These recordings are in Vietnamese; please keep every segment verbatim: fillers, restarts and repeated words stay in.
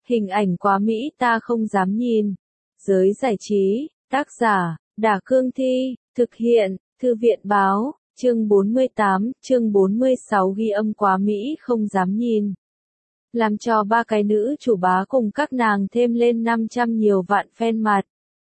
Hình ảnh quá mỹ ta không dám nhìn. Giới giải trí, tác giả, Đả Cương Thi, thực hiện, Thư viện Báo, chương bốn mươi tám, chương bốn mươi sáu ghi âm quá mỹ không dám nhìn. Làm cho ba cái nữ chủ bá cùng các nàng thêm lên năm trăm nhiều vạn fan mặt.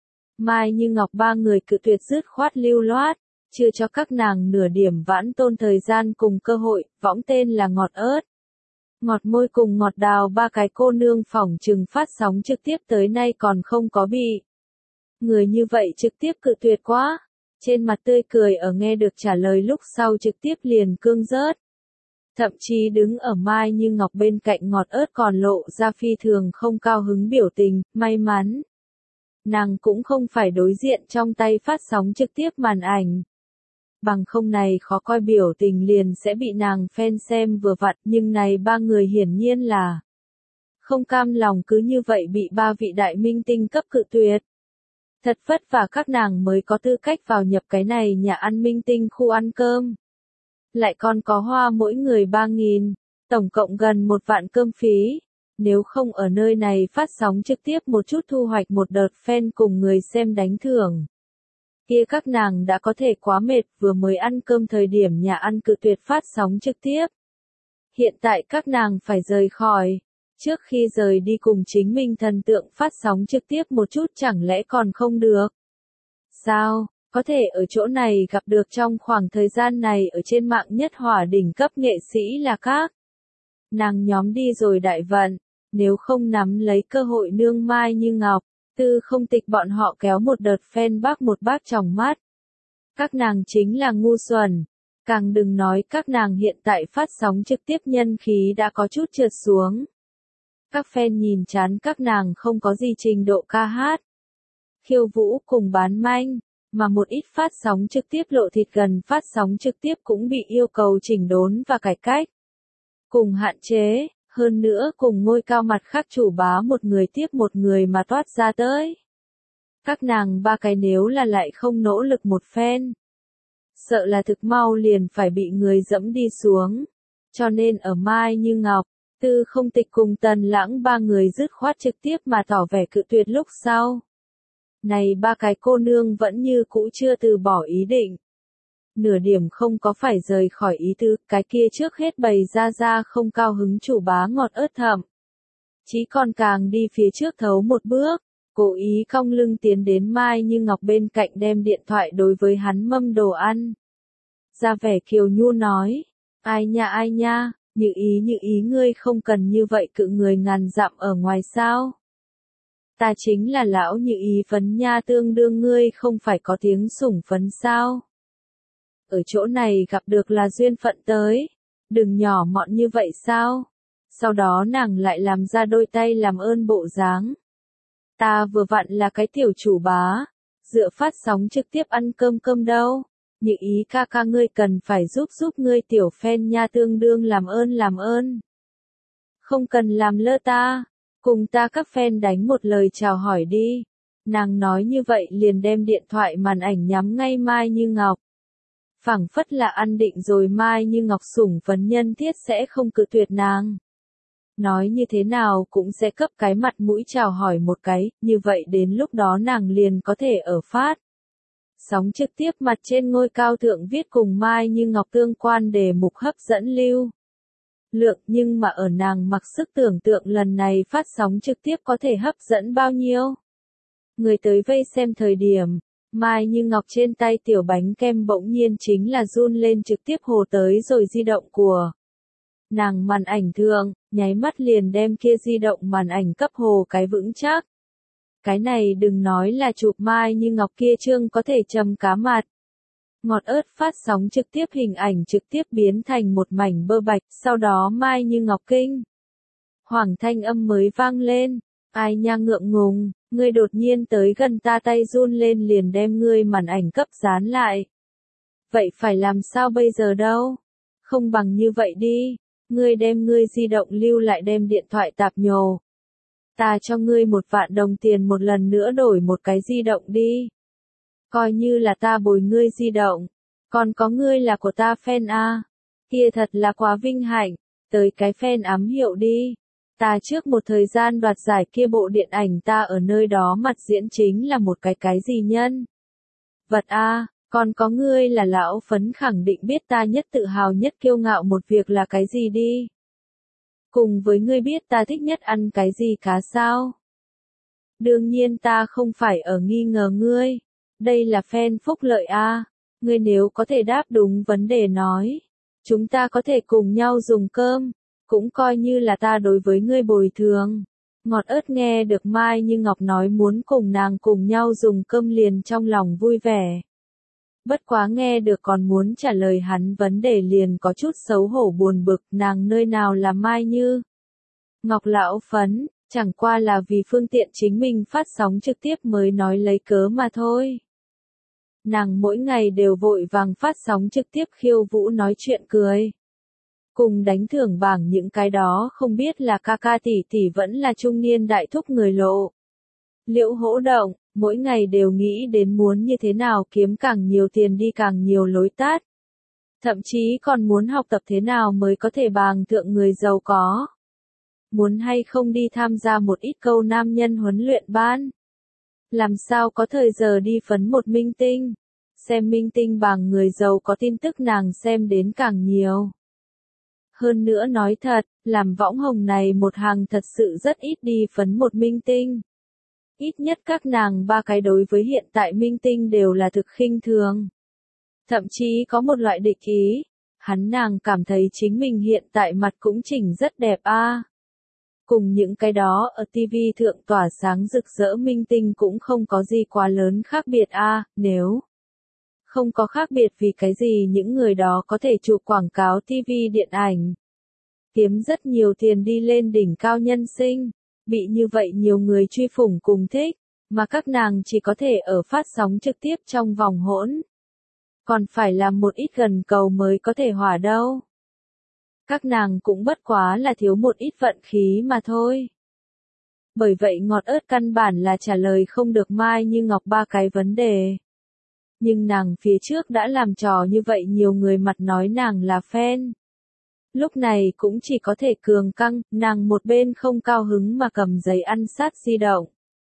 Mai Như Ngọc ba người cự tuyệt dứt khoát lưu loát, chưa cho các nàng nửa điểm vãn tôn thời gian cùng cơ hội, võng tên là Ngọt Ớt. Ngọt Môi cùng Ngọt Đào ba cái cô nương phỏng chừng phát sóng trực tiếp tới nay còn không có bị. Người như vậy trực tiếp cự tuyệt quá. Trên mặt tươi cười ở nghe được trả lời lúc sau trực tiếp liền cương rớt. Thậm chí đứng ở Mai Như Ngọc bên cạnh Ngọt Ớt còn lộ ra phi thường không cao hứng biểu tình, may mắn. Nàng cũng không phải đối diện trong tay phát sóng trực tiếp màn ảnh. Bằng không này khó coi biểu tình liền sẽ bị nàng fan xem vừa vặn, nhưng này ba người hiển nhiên là không cam lòng cứ như vậy bị ba vị đại minh tinh cấp cự tuyệt. Thật vất vả các nàng mới có tư cách vào nhập cái này nhà ăn minh tinh khu ăn cơm. Lại còn có hoa mỗi người ba nghìn, tổng cộng gần một vạn cơm phí. Nếu không ở nơi này phát sóng trực tiếp một chút thu hoạch một đợt fan cùng người xem đánh thưởng. Kia các nàng đã có thể quá mệt vừa mới ăn cơm thời điểm nhà ăn cự tuyệt phát sóng trực tiếp. Hiện tại các nàng phải rời khỏi. Trước khi rời đi cùng chính mình thần tượng phát sóng trực tiếp một chút chẳng lẽ còn không được. Sao, có thể ở chỗ này gặp được trong khoảng thời gian này ở trên mạng nhất hỏa đỉnh cấp nghệ sĩ là các nàng nhóm đi rồi đại vận, nếu không nắm lấy cơ hội nương Mai Như Ngọc, Tư Không Tịch bọn họ kéo một đợt fan bác một bác tròng mắt. Các nàng chính là ngu xuẩn, càng đừng nói các nàng hiện tại phát sóng trực tiếp nhân khí đã có chút trượt xuống. Các fan nhìn chán các nàng không có gì trình độ ca hát, khiêu vũ cùng bán manh, mà một ít phát sóng trực tiếp lộ thịt gần phát sóng trực tiếp cũng bị yêu cầu chỉnh đốn và cải cách. Cùng hạn chế, hơn nữa cùng ngôi cao mặt khác chủ bá một người tiếp một người mà toát ra tới. Các nàng ba cái nếu là lại không nỗ lực một phen, sợ là thực mau liền phải bị người dẫm đi xuống. Cho nên ở Mai Như Ngọc, Tư Không Tịch cùng Tần Lãng ba người dứt khoát trực tiếp mà tỏ vẻ cự tuyệt lúc sau. Này ba cái cô nương vẫn như cũ chưa từ bỏ ý định. Nửa điểm không có phải rời khỏi ý tứ, cái kia trước hết bày ra ra không cao hứng chủ bá Ngọt Ớt thậm. Chí còn càng đi phía trước thấu một bước, cố ý cong lưng tiến đến Mai Như Ngọc bên cạnh đem điện thoại đối với hắn mâm đồ ăn. Ra vẻ kiều nhu nói, ai nha ai nha, Như Ý Như Ý ngươi không cần như vậy cự người ngàn dặm ở ngoài sao. Ta chính là lão Như Ý phấn nha tương đương ngươi không phải có tiếng sủng phấn sao. Ở chỗ này gặp được là duyên phận tới, đừng nhỏ mọn như vậy sao. Sau đó nàng lại làm ra đôi tay làm ơn bộ dáng. Ta vừa vặn là cái tiểu chủ bá, dựa phát sóng trực tiếp ăn cơm cơm đâu. Như Ý ca ca ngươi cần phải giúp giúp ngươi tiểu fan nha tương đương làm ơn làm ơn. Không cần làm lơ ta, cùng ta các fan đánh một lời chào hỏi đi. Nàng nói như vậy liền đem điện thoại màn ảnh nhắm ngay Mai Như Ngọc. Phảng phất là ăn định rồi Mai Như Ngọc sủng phấn nhân thiết sẽ không cự tuyệt nàng. Nói như thế nào cũng sẽ cấp cái mặt mũi chào hỏi một cái, như vậy đến lúc đó nàng liền có thể ở phát. Sóng trực tiếp mặt trên ngôi cao thượng viết cùng Mai Như Ngọc tương quan đề mục hấp dẫn lưu lượng, nhưng mà ở nàng mặc sức tưởng tượng lần này phát sóng trực tiếp có thể hấp dẫn bao nhiêu. Người tới vây xem thời điểm, Mai Như Ngọc trên tay tiểu bánh kem bỗng nhiên chính là run lên trực tiếp hồ tới rồi di động của nàng màn ảnh thượng, nháy mắt liền đem kia di động màn ảnh cấp hồ cái vững chắc. Cái này đừng nói là chụp Mai Như Ngọc kia trương có thể trầm cá mặt. Ngọt Ớt phát sóng trực tiếp hình ảnh trực tiếp biến thành một mảnh bơ bạch, sau đó Mai Như Ngọc kinh hoàng thanh âm mới vang lên, ai nha ngượng ngùng, ngươi đột nhiên tới gần ta tay run lên liền đem ngươi màn ảnh cấp dán lại. Vậy phải làm sao bây giờ đâu? Không bằng như vậy đi, ngươi đem ngươi di động lưu lại đem điện thoại tạp nhồ. Ta cho ngươi một vạn đồng tiền một lần nữa đổi một cái di động đi. Coi như là ta bồi ngươi di động, còn có ngươi là của ta fan a. Kia thật là quá vinh hạnh, tới cái fan ám hiệu đi. Ta trước một thời gian đoạt giải kia bộ điện ảnh ta ở nơi đó mặt diễn chính là một cái cái gì nhân. Vật a, còn có ngươi là lão phấn khẳng định biết ta nhất tự hào nhất kiêu ngạo một việc là cái gì đi. Cùng với ngươi biết ta thích nhất ăn cái gì cá sao? Đương nhiên ta không phải ở nghi ngờ ngươi. Đây là fan phúc lợi a. Ngươi nếu có thể đáp đúng vấn đề nói. Chúng ta có thể cùng nhau dùng cơm. Cũng coi như là ta đối với ngươi bồi thường. Ngọt ớt nghe được Mai Như Ngọc nói muốn cùng nàng cùng nhau dùng cơm liền trong lòng vui vẻ. Bất quá nghe được còn muốn trả lời hắn vấn đề liền có chút xấu hổ buồn bực, nàng nơi nào là Mai Như Ngọc lão phấn, chẳng qua là vì phương tiện chính mình phát sóng trực tiếp mới nói lấy cớ mà thôi. Nàng mỗi ngày đều vội vàng phát sóng trực tiếp khiêu vũ nói chuyện cười. Cùng đánh thưởng bảng những cái đó không biết là ca ca tỷ tỷ vẫn là trung niên đại thúc người lộ. Liễu Hỗ Động, mỗi ngày đều nghĩ đến muốn như thế nào kiếm càng nhiều tiền đi càng nhiều lối tát. Thậm chí còn muốn học tập thế nào mới có thể bàng thượng người giàu có. Muốn hay không đi tham gia một ít câu nam nhân huấn luyện ban. Làm sao có thời giờ đi phấn một minh tinh. Xem minh tinh bàng người giàu có tin tức nàng xem đến càng nhiều. Hơn nữa nói thật, làm võng hồng này một hàng thật sự rất ít đi phấn một minh tinh. Ít nhất các nàng ba cái đối với hiện tại minh tinh đều là thực khinh thường. Thậm chí có một loại địch ý. Hắn nàng cảm thấy chính mình hiện tại mặt cũng chỉnh rất đẹp a. À. Cùng những cái đó ở ti vi thượng tỏa sáng rực rỡ minh tinh cũng không có gì quá lớn khác biệt a. À, nếu không có khác biệt vì cái gì những người đó có thể chụp quảng cáo ti vi điện ảnh. Kiếm rất nhiều tiền đi lên đỉnh cao nhân sinh. Bị như vậy nhiều người truy phủng cùng thích, mà các nàng chỉ có thể ở phát sóng trực tiếp trong vòng hỗn. Còn phải làm một ít gần cầu mới có thể hỏa đâu. Các nàng cũng bất quá là thiếu một ít vận khí mà thôi. Bởi vậy ngọt ớt căn bản là trả lời không được Mai Như Ngọc ba cái vấn đề. Nhưng nàng phía trước đã làm trò như vậy nhiều người mặt nói nàng là fan. Lúc này cũng chỉ có thể cường căng, nàng một bên không cao hứng mà cầm giấy ăn sát di động.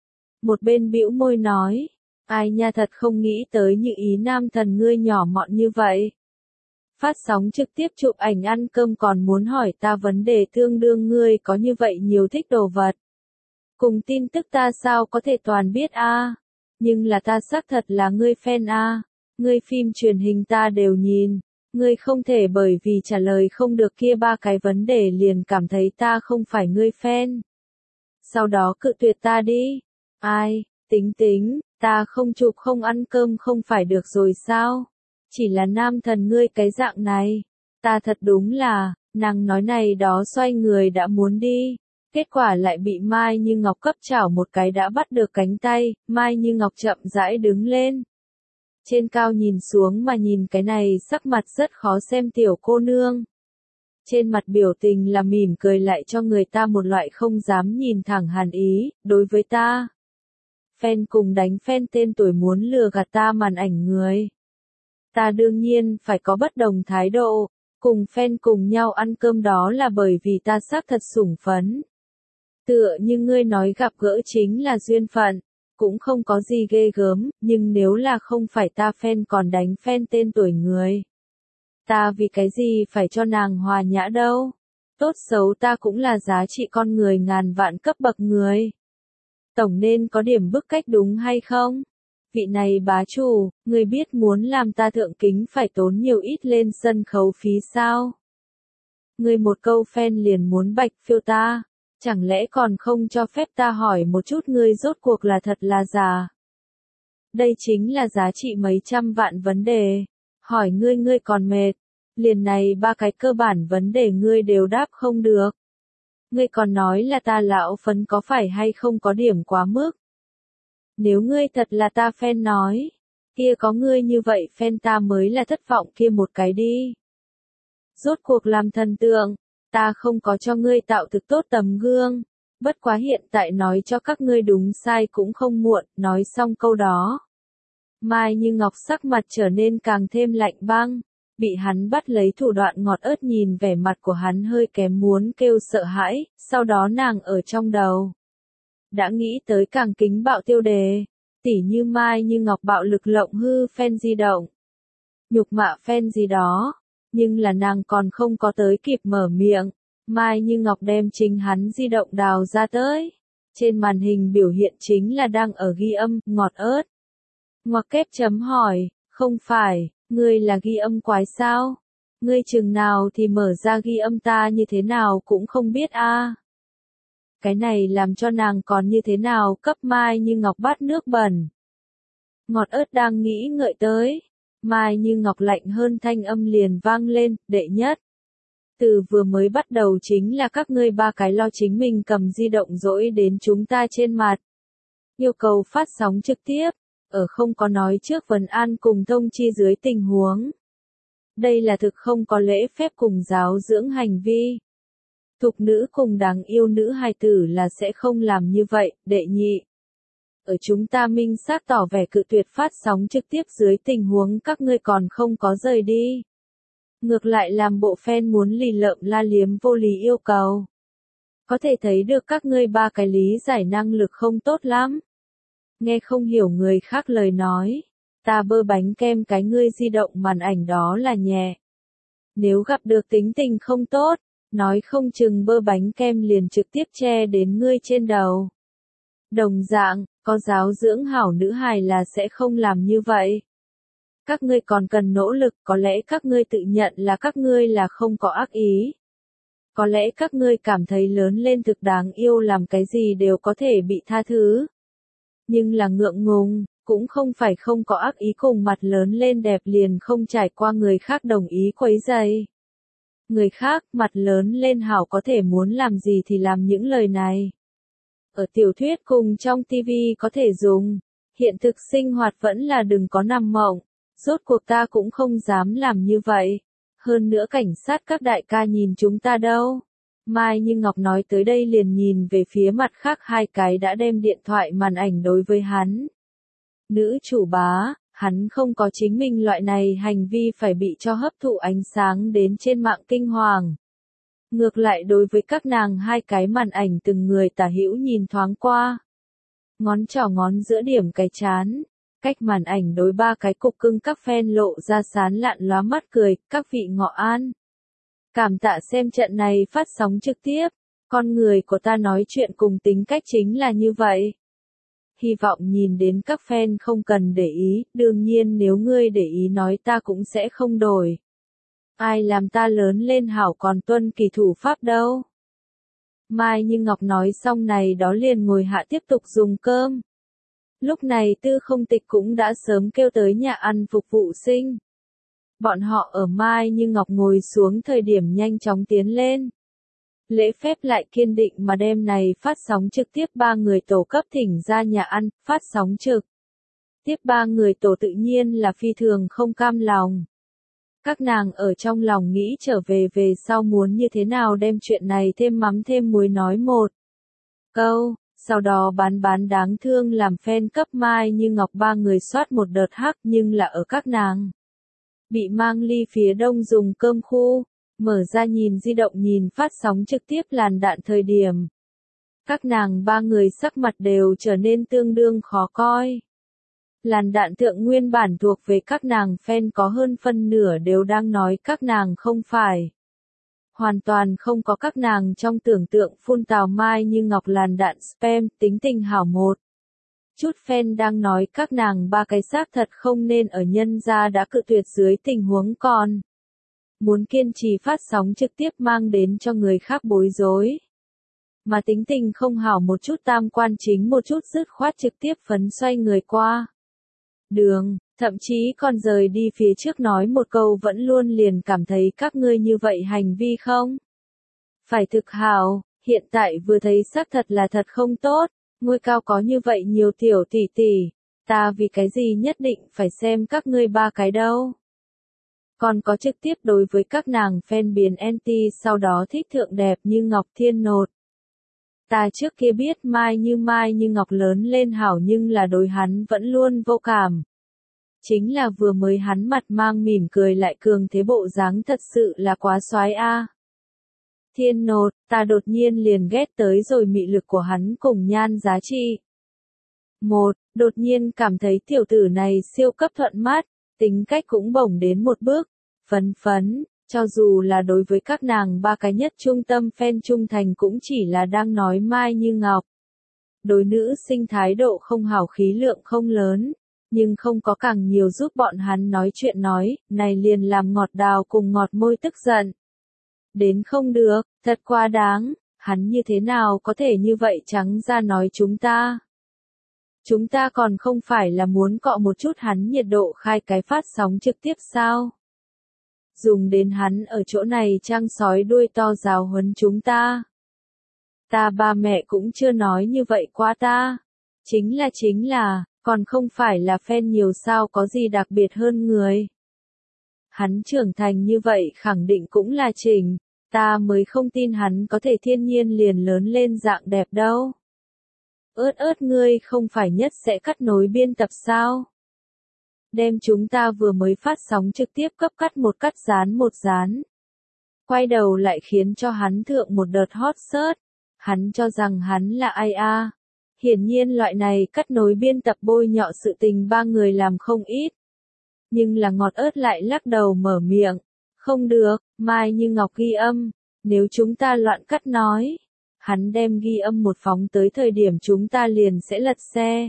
Một bên bĩu môi nói, ai nha thật không nghĩ tới những ý nam thần ngươi nhỏ mọn như vậy. Phát sóng trực tiếp chụp ảnh ăn cơm còn muốn hỏi ta vấn đề tương đương ngươi có như vậy nhiều thích đồ vật. Cùng tin tức ta sao có thể toàn biết a? À? Nhưng là ta xác thật là ngươi fan a. À? Ngươi phim truyền hình ta đều nhìn. Ngươi không thể bởi vì trả lời không được kia ba cái vấn đề liền cảm thấy ta không phải ngươi fan. Sau đó cự tuyệt ta đi. Ai, tính tính, ta không chụp không ăn cơm không phải được rồi sao? Chỉ là nam thần ngươi cái dạng này. Ta thật đúng là, nàng nói này đó xoay người đã muốn đi. Kết quả lại bị Mai Như Ngọc cấp chảo một cái đã bắt được cánh tay, Mai Như Ngọc chậm rãi đứng lên. Trên cao nhìn xuống mà nhìn cái này sắc mặt rất khó xem tiểu cô nương. Trên mặt biểu tình là mỉm cười lại cho người ta một loại không dám nhìn thẳng hàn ý, đối với ta. Fan cùng đánh fan tên tuổi muốn lừa gạt ta màn ảnh người. Ta đương nhiên phải có bất đồng thái độ, cùng fan cùng nhau ăn cơm đó là bởi vì ta xác thật sủng phấn. Tựa như ngươi nói gặp gỡ chính là duyên phận. Cũng không có gì ghê gớm, nhưng nếu là không phải ta fan còn đánh fan tên tuổi người. Ta vì cái gì phải cho nàng hòa nhã đâu. Tốt xấu ta cũng là giá trị con người ngàn vạn cấp bậc người. Tổng nên có điểm bức cách đúng hay không? Vị này bá chủ, người biết muốn làm ta thượng kính phải tốn nhiều ít lên sân khấu phí sao? Người một câu fan liền muốn bạch phiêu ta. Chẳng lẽ còn không cho phép ta hỏi một chút ngươi rốt cuộc là thật là giả? Đây chính là giá trị mấy trăm vạn vấn đề. Hỏi ngươi ngươi còn mệt. Liền này ba cái cơ bản vấn đề ngươi đều đáp không được. Ngươi còn nói là ta lão phấn có phải hay không có điểm quá mức. Nếu ngươi thật là ta fan nói. Kia có ngươi như vậy fan ta mới là thất vọng kia một cái đi. Rốt cuộc làm thần tượng. Ta không có cho ngươi tạo thực tốt tấm gương. Bất quá hiện tại nói cho các ngươi đúng sai cũng không muộn, nói xong câu đó. Mai Như Ngọc sắc mặt trở nên càng thêm lạnh băng. bị hắn bắt lấy thủ đoạn ngọt ớt nhìn vẻ mặt của hắn hơi kém muốn kêu sợ hãi, sau đó nàng ở trong đầu. Đã nghĩ tới càng kính bạo tiêu đề, tỉ như Mai Như Ngọc bạo lực lộng hư fan di động. Nhục mạ fan gì đó, nhưng là nàng còn không có tới kịp mở miệng, Mai Như Ngọc đem chính hắn di động đào ra tới. Trên màn hình biểu hiện chính là đang ở ghi âm, ngọt ớt. Ngoặc kép chấm hỏi, không phải, ngươi là ghi âm quái sao? Ngươi chừng nào thì mở ra ghi âm ta như thế nào cũng không biết a. À. Cái này làm cho nàng còn như thế nào cấp Mai Như Ngọc bát nước bẩn. Ngọt ớt đang nghĩ ngợi tới. Mai Như Ngọc lạnh hơn thanh âm liền vang lên, đệ nhất. Từ vừa mới bắt đầu chính là các ngươi ba cái lo chính mình cầm di động dỗi đến chúng ta trên mặt. Yêu cầu phát sóng trực tiếp, ở không có nói trước vấn an cùng thông chi dưới tình huống. Đây là thực không có lễ phép cùng giáo dưỡng hành vi. Thục nữ cùng đáng yêu nữ hài tử là sẽ không làm như vậy, đệ nhị. Ở chúng ta minh xác tỏ vẻ cự tuyệt phát sóng trực tiếp dưới tình huống các ngươi còn không có rời đi. Ngược lại làm bộ fan muốn lì lợm la liếm vô lý yêu cầu. Có thể thấy được các ngươi ba cái lý giải năng lực không tốt lắm. Nghe không hiểu người khác lời nói. Ta bơ bánh kem cái ngươi di động màn ảnh đó là nhẹ. Nếu gặp được tính tình không tốt, nói không chừng bơ bánh kem liền trực tiếp che đến ngươi trên đầu. Đồng dạng, có giáo dưỡng hảo nữ hài là sẽ không làm như vậy. Các ngươi còn cần nỗ lực, có lẽ các ngươi tự nhận là các ngươi là không có ác ý. Có lẽ các ngươi cảm thấy lớn lên thực đáng yêu làm cái gì đều có thể bị tha thứ. Nhưng là ngượng ngùng, cũng không phải không có ác ý cùng mặt lớn lên đẹp liền không trải qua người khác đồng ý quấy rầy. Người khác, mặt lớn lên hảo có thể muốn làm gì thì làm những lời này. Ở tiểu thuyết cùng trong tivi có thể dùng, hiện thực sinh hoạt vẫn là đừng có nằm mộng. Rốt cuộc ta cũng không dám làm như vậy. Hơn nữa cảnh sát các đại ca nhìn chúng ta đâu. Mai Như Ngọc nói tới đây liền nhìn về phía mặt khác hai cái đã đem điện thoại màn ảnh đối với hắn. Nữ chủ bá, hắn không có chính mình loại này hành vi phải bị cho hấp thụ ánh sáng đến trên mạng kinh hoàng. Ngược lại đối với các nàng hai cái màn ảnh từng người tả hữu nhìn thoáng qua. Ngón trỏ ngón giữa điểm cái chán. Cách màn ảnh đối ba cái cục cưng các fan lộ ra sán lạn lóa mắt cười, các vị ngọ an. Cảm tạ xem trận này phát sóng trực tiếp, con người của ta nói chuyện cùng tính cách chính là như vậy. Hy vọng nhìn đến các fan không cần để ý, đương nhiên nếu ngươi để ý nói ta cũng sẽ không đổi. Ai làm ta lớn lên hảo còn tuân kỳ thủ pháp đâu. Mai Như Ngọc nói xong này đó liền ngồi hạ tiếp tục dùng cơm. Lúc này Tư Không Tịch cũng đã sớm kêu tới nhà ăn phục vụ sinh. Bọn họ ở Mai Như Ngọc ngồi xuống thời điểm nhanh chóng tiến lên. Lễ phép lại kiên định mà đêm này phát sóng trực tiếp ba người tổ cấp thỉnh ra nhà ăn, phát sóng trực. Tiếp ba người tổ tự nhiên là phi thường không cam lòng. Các nàng ở trong lòng nghĩ trở về về sau muốn như thế nào đem chuyện này thêm mắm thêm muối nói một câu. Sau đó bán bán đáng thương làm fan cấp Mai Như Ngọc ba người soát một đợt hắc nhưng là ở các nàng. Bị mang ly phía đông dùng cơm khu, mở ra nhìn di động nhìn phát sóng trực tiếp làn đạn thời điểm. Các nàng ba người sắc mặt đều trở nên tương đương khó coi. Làn đạn thượng nguyên bản thuộc về các nàng fan có hơn phân nửa đều đang nói các nàng không phải. Hoàn toàn không có các nàng trong tưởng tượng phun tào Mai Như Ngọc làn đạn spam, tính tình hảo một. Chút fan đang nói các nàng ba cái xác thật không nên ở nhân gia đã cự tuyệt dưới tình huống còn. Muốn kiên trì phát sóng trực tiếp mang đến cho người khác bối rối. Mà tính tình không hảo một chút tam quan chính một chút dứt khoát trực tiếp phấn xoay người qua. Đường, thậm chí còn rời đi phía trước nói một câu vẫn luôn liền cảm thấy các ngươi như vậy hành vi không? Phải thực hảo, hiện tại vừa thấy xác thật là thật không tốt, ngôi cao có như vậy nhiều tiểu tỷ tỷ, ta vì cái gì nhất định phải xem các ngươi ba cái đâu. Còn có trực tiếp đối với các nàng fan biến anti sau đó thích thượng đẹp như Ngọc Thiên Nột. Ta trước kia biết Mai Như Mai Như Ngọc lớn lên hảo nhưng là đối hắn vẫn luôn vô cảm. Chính là vừa mới hắn mặt mang mỉm cười lại cường thế bộ dáng thật sự là quá soái a. Thiên nột, ta đột nhiên liền ghét tới rồi mị lực của hắn cùng nhan giá trị. Một, đột nhiên cảm thấy tiểu tử này siêu cấp thuận mắt, tính cách cũng bổng đến một bước, phấn phấn, cho dù là đối với các nàng ba cái nhất trung tâm fan trung thành cũng chỉ là đang nói Mai Như Ngọc. Đối nữ sinh thái độ không hào khí lượng không lớn, nhưng không có càng nhiều giúp bọn hắn nói chuyện nói, này liền làm ngọt đào cùng ngọt môi tức giận. Đến không được, thật quá đáng, hắn như thế nào có thể như vậy trắng ra nói chúng ta. Chúng ta còn không phải là muốn cọ một chút hắn nhiệt độ khai cái phát sóng trực tiếp sao? Dùng đến hắn ở chỗ này trang sói đuôi to giáo huấn chúng ta. Ta ba mẹ cũng chưa nói như vậy qua ta. Chính là chính là, còn không phải là fan nhiều sao có gì đặc biệt hơn người. Hắn trưởng thành như vậy khẳng định cũng là chỉnh, ta mới không tin hắn có thể thiên nhiên liền lớn lên dạng đẹp đâu. Ớt ớt ngươi không phải nhất sẽ cắt nối biên tập sao? Đem chúng ta vừa mới phát sóng trực tiếp cấp cắt một cắt dán một dán. Quay đầu lại khiến cho hắn thượng một đợt hot search. Hắn cho rằng hắn là ai a? Hiển nhiên loại này cắt nối biên tập bôi nhọ sự tình ba người làm không ít. Nhưng là ngọt ớt lại lắc đầu mở miệng. Không được, Mai Như Ngọc ghi âm. Nếu chúng ta loạn cắt nói. Hắn đem ghi âm một phóng tới thời điểm chúng ta liền sẽ lật xe.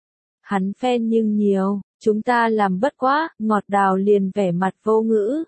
Hắn fan nhưng nhiều, chúng ta làm bất quá, ngọt đào liền vẻ mặt vô ngữ.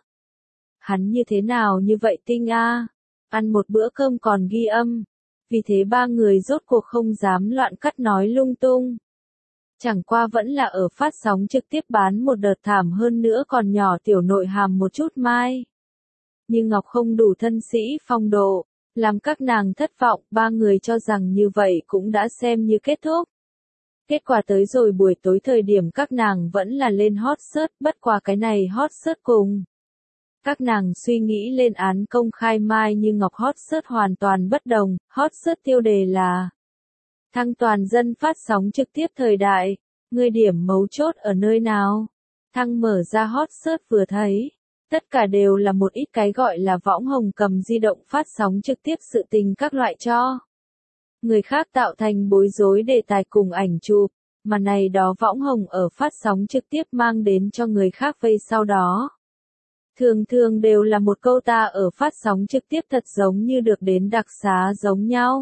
Hắn như thế nào như vậy tinh a? Ăn một bữa cơm còn ghi âm. Vì thế ba người rốt cuộc không dám loạn cắt nói lung tung. Chẳng qua vẫn là ở phát sóng trực tiếp bán một đợt thảm hơn nữa còn nhỏ tiểu nội hàm một chút Mai. Nhưng Ngọc không đủ thân sĩ phong độ. Làm các nàng thất vọng, ba người cho rằng như vậy cũng đã xem như kết thúc. Kết quả tới rồi buổi tối thời điểm các nàng vẫn là lên hot search, bất qua cái này hot search cùng. Các nàng suy nghĩ lên án công khai Mai Như Ngọc hot search hoàn toàn bất đồng, hot search tiêu đề là thăng toàn dân phát sóng trực tiếp thời đại, người điểm mấu chốt ở nơi nào? Thăng mở ra hot search vừa thấy. Tất cả đều là một ít cái gọi là võng hồng cầm di động phát sóng trực tiếp sự tình các loại cho. Người khác tạo thành bối rối đề tài cùng ảnh chụp, mà này đó võng hồng ở phát sóng trực tiếp mang đến cho người khác vây sau đó. Thường thường đều là một câu ta ở phát sóng trực tiếp thật giống như được đến đặc xá giống nhau.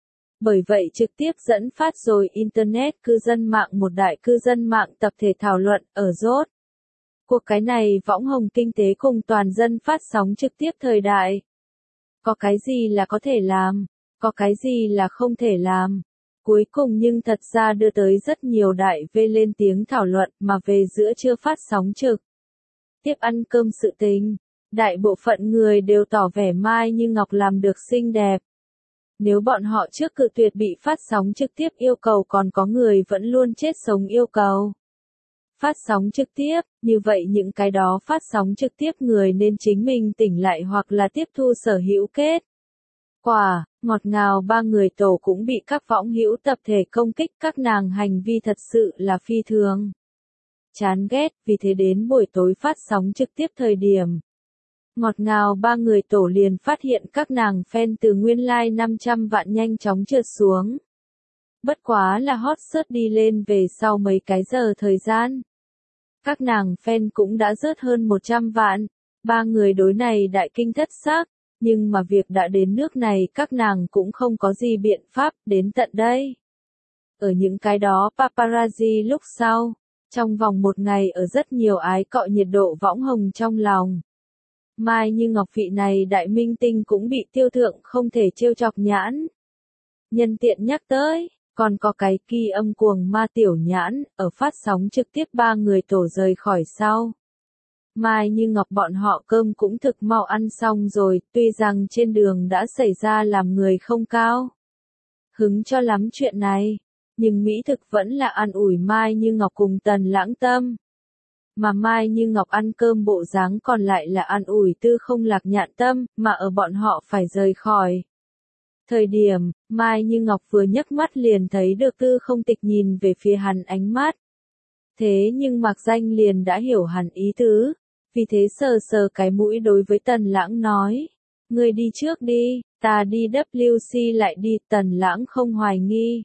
Bởi vậy trực tiếp dẫn phát rồi Internet cư dân mạng một đại cư dân mạng tập thể thảo luận ở rốt. Cuộc cái này võng hồng kinh tế cùng toàn dân phát sóng trực tiếp thời đại. Có cái gì là có thể làm, có cái gì là không thể làm. Cuối cùng nhưng thật ra đưa tới rất nhiều đại vê lên tiếng thảo luận mà về giữa trưa phát sóng trực. Tiếp ăn cơm sự tình, đại bộ phận người đều tỏ vẻ Mai Như Ngọc làm được xinh đẹp. Nếu bọn họ trước cự tuyệt bị phát sóng trực tiếp yêu cầu còn có người vẫn luôn chết sống yêu cầu. Phát sóng trực tiếp, như vậy những cái đó phát sóng trực tiếp người nên chính mình tỉnh lại hoặc là tiếp thu sở hữu kết. Quả, ngọt ngào ba người tổ cũng bị các võng hữu tập thể công kích các nàng hành vi thật sự là phi thường. Chán ghét, vì thế đến buổi tối phát sóng trực tiếp thời điểm. Ngọt ngào ba người tổ liền phát hiện các nàng fan từ nguyên like năm trăm vạn nhanh chóng trượt xuống. Bất quá là hot search đi lên về sau mấy cái giờ thời gian. Các nàng fan cũng đã rớt hơn một trăm vạn. Ba người đối này đại kinh thất xác. Nhưng mà việc đã đến nước này các nàng cũng không có gì biện pháp đến tận đây. Ở những cái đó paparazzi lúc sau. Trong vòng một ngày ở rất nhiều ái cọ nhiệt độ võng hồng trong lòng. Mai Như Ngọc vị này đại minh tinh cũng bị tiêu thượng không thể trêu chọc nhãn. Nhân tiện nhắc tới. Còn có cái kỳ âm cuồng ma tiểu nhãn, ở phát sóng trực tiếp ba người tổ rời khỏi sau. Mai Như Ngọc bọn họ cơm cũng thực mau ăn xong rồi, tuy rằng trên đường đã xảy ra làm người không cao. Hứng cho lắm chuyện này, nhưng mỹ thực vẫn là an ủi Mai Như Ngọc cùng Tần Lãng Tâm. Mà Mai Như Ngọc ăn cơm bộ dáng còn lại là an ủi Tư Không Lạc Nhạn Tâm, mà ở bọn họ phải rời khỏi. Thời điểm, Mai Như Ngọc vừa nhấc mắt liền thấy được Tư Không Tịch nhìn về phía hắn ánh mắt. Thế nhưng Mạc Danh liền đã hiểu hẳn ý tứ, vì thế sờ sờ cái mũi đối với Tần Lãng nói, ngươi đi trước đi, ta đi W C lại đi. Tần Lãng không hoài nghi.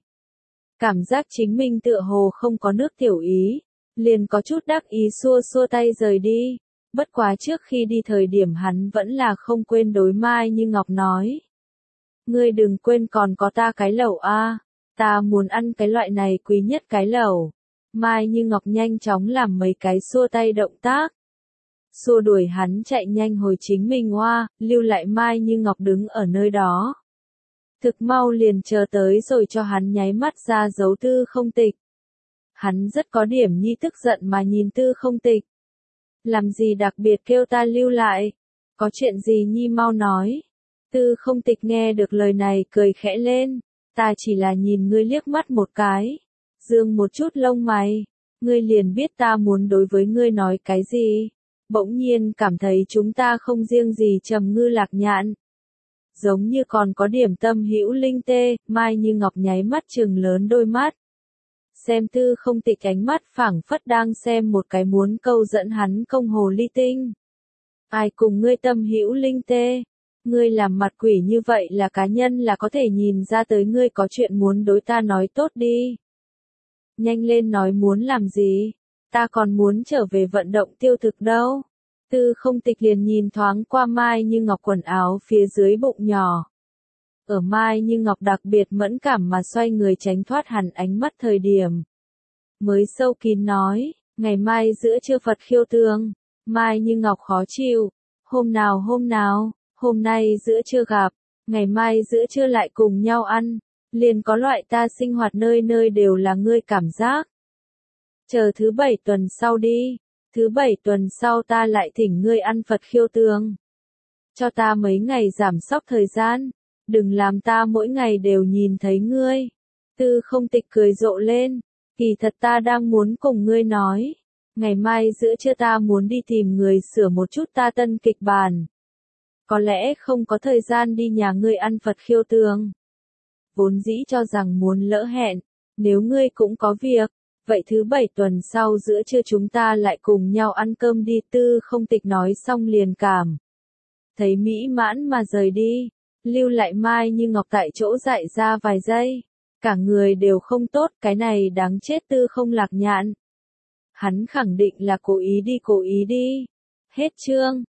Cảm giác chính mình tựa hồ không có nước tiểu ý, liền có chút đắc ý xua xua tay rời đi. Bất quá trước khi đi thời điểm hắn vẫn là không quên đối Mai Như Ngọc nói. Ngươi đừng quên còn có ta cái lẩu a, ta muốn ăn cái loại này quý nhất cái lẩu. Mai Như Ngọc nhanh chóng làm mấy cái xua tay động tác. Xua đuổi hắn chạy nhanh hồi chính mình hoa, lưu lại Mai Như Ngọc đứng ở nơi đó. Thực mau liền chờ tới rồi cho hắn nháy mắt ra dấu Tư Không Tịch. Hắn rất có điểm nhi tức giận mà nhìn Tư Không Tịch. Làm gì đặc biệt kêu ta lưu lại? Có chuyện gì nhi mau nói? Tư Không Tịch nghe được lời này cười khẽ lên. Ta chỉ là nhìn ngươi liếc mắt một cái. Dương một chút lông mày. Ngươi liền biết ta muốn đối với ngươi nói cái gì. Bỗng nhiên cảm thấy chúng ta không riêng gì Trầm Ngư Lạc Nhạn. Giống như còn có điểm tâm hữu linh tê. Mai Như Ngọc nháy mắt trừng lớn đôi mắt. Xem Tư Không Tịch ánh mắt phảng phất đang xem một cái muốn câu dẫn hắn công hồ ly tinh. Ai cùng ngươi tâm hữu linh tê? Ngươi làm mặt quỷ như vậy là cá nhân là có thể nhìn ra tới ngươi có chuyện muốn đối ta nói tốt đi. Nhanh lên nói muốn làm gì? Ta còn muốn trở về vận động tiêu thực đâu. Tư Không Tịch liền nhìn thoáng qua Mai Như Ngọc quần áo phía dưới bụng nhỏ. Ở Mai Như Ngọc đặc biệt mẫn cảm mà xoay người tránh thoát hẳn ánh mắt thời điểm. Mới sâu kín nói, ngày mai giữa trưa Phật khiêu tương. Mai Như Ngọc khó chịu. Hôm nào hôm nào, hôm nay giữa trưa gặp, ngày mai giữa trưa lại cùng nhau ăn. Liền có loại ta sinh hoạt nơi nơi đều là ngươi cảm giác. Chờ thứ bảy tuần sau đi. Thứ bảy tuần sau ta lại thỉnh ngươi ăn Phật khiêu tương. Cho ta mấy ngày giảm sóc thời gian. Đừng làm ta mỗi ngày đều nhìn thấy ngươi. Tư Không Tịch cười rộ lên. Kỳ thật ta đang muốn cùng ngươi nói. Ngày mai giữa trưa ta muốn đi tìm người sửa một chút ta tân kịch bản. Có lẽ không có thời gian đi nhà ngươi ăn Phật khiêu tương. Vốn dĩ cho rằng muốn lỡ hẹn. Nếu ngươi cũng có việc. Vậy thứ bảy tuần sau giữa trưa chúng ta lại cùng nhau ăn cơm đi. Tư Không Tịch nói xong liền cảm. Thấy mỹ mãn mà rời đi. Lưu lại Mai Như Ngọc tại chỗ dại ra vài giây. Cả người đều không tốt, cái này đáng chết Tư Không Lạc Nhạn. Hắn khẳng định là cố ý đi cố ý đi. Hết chương.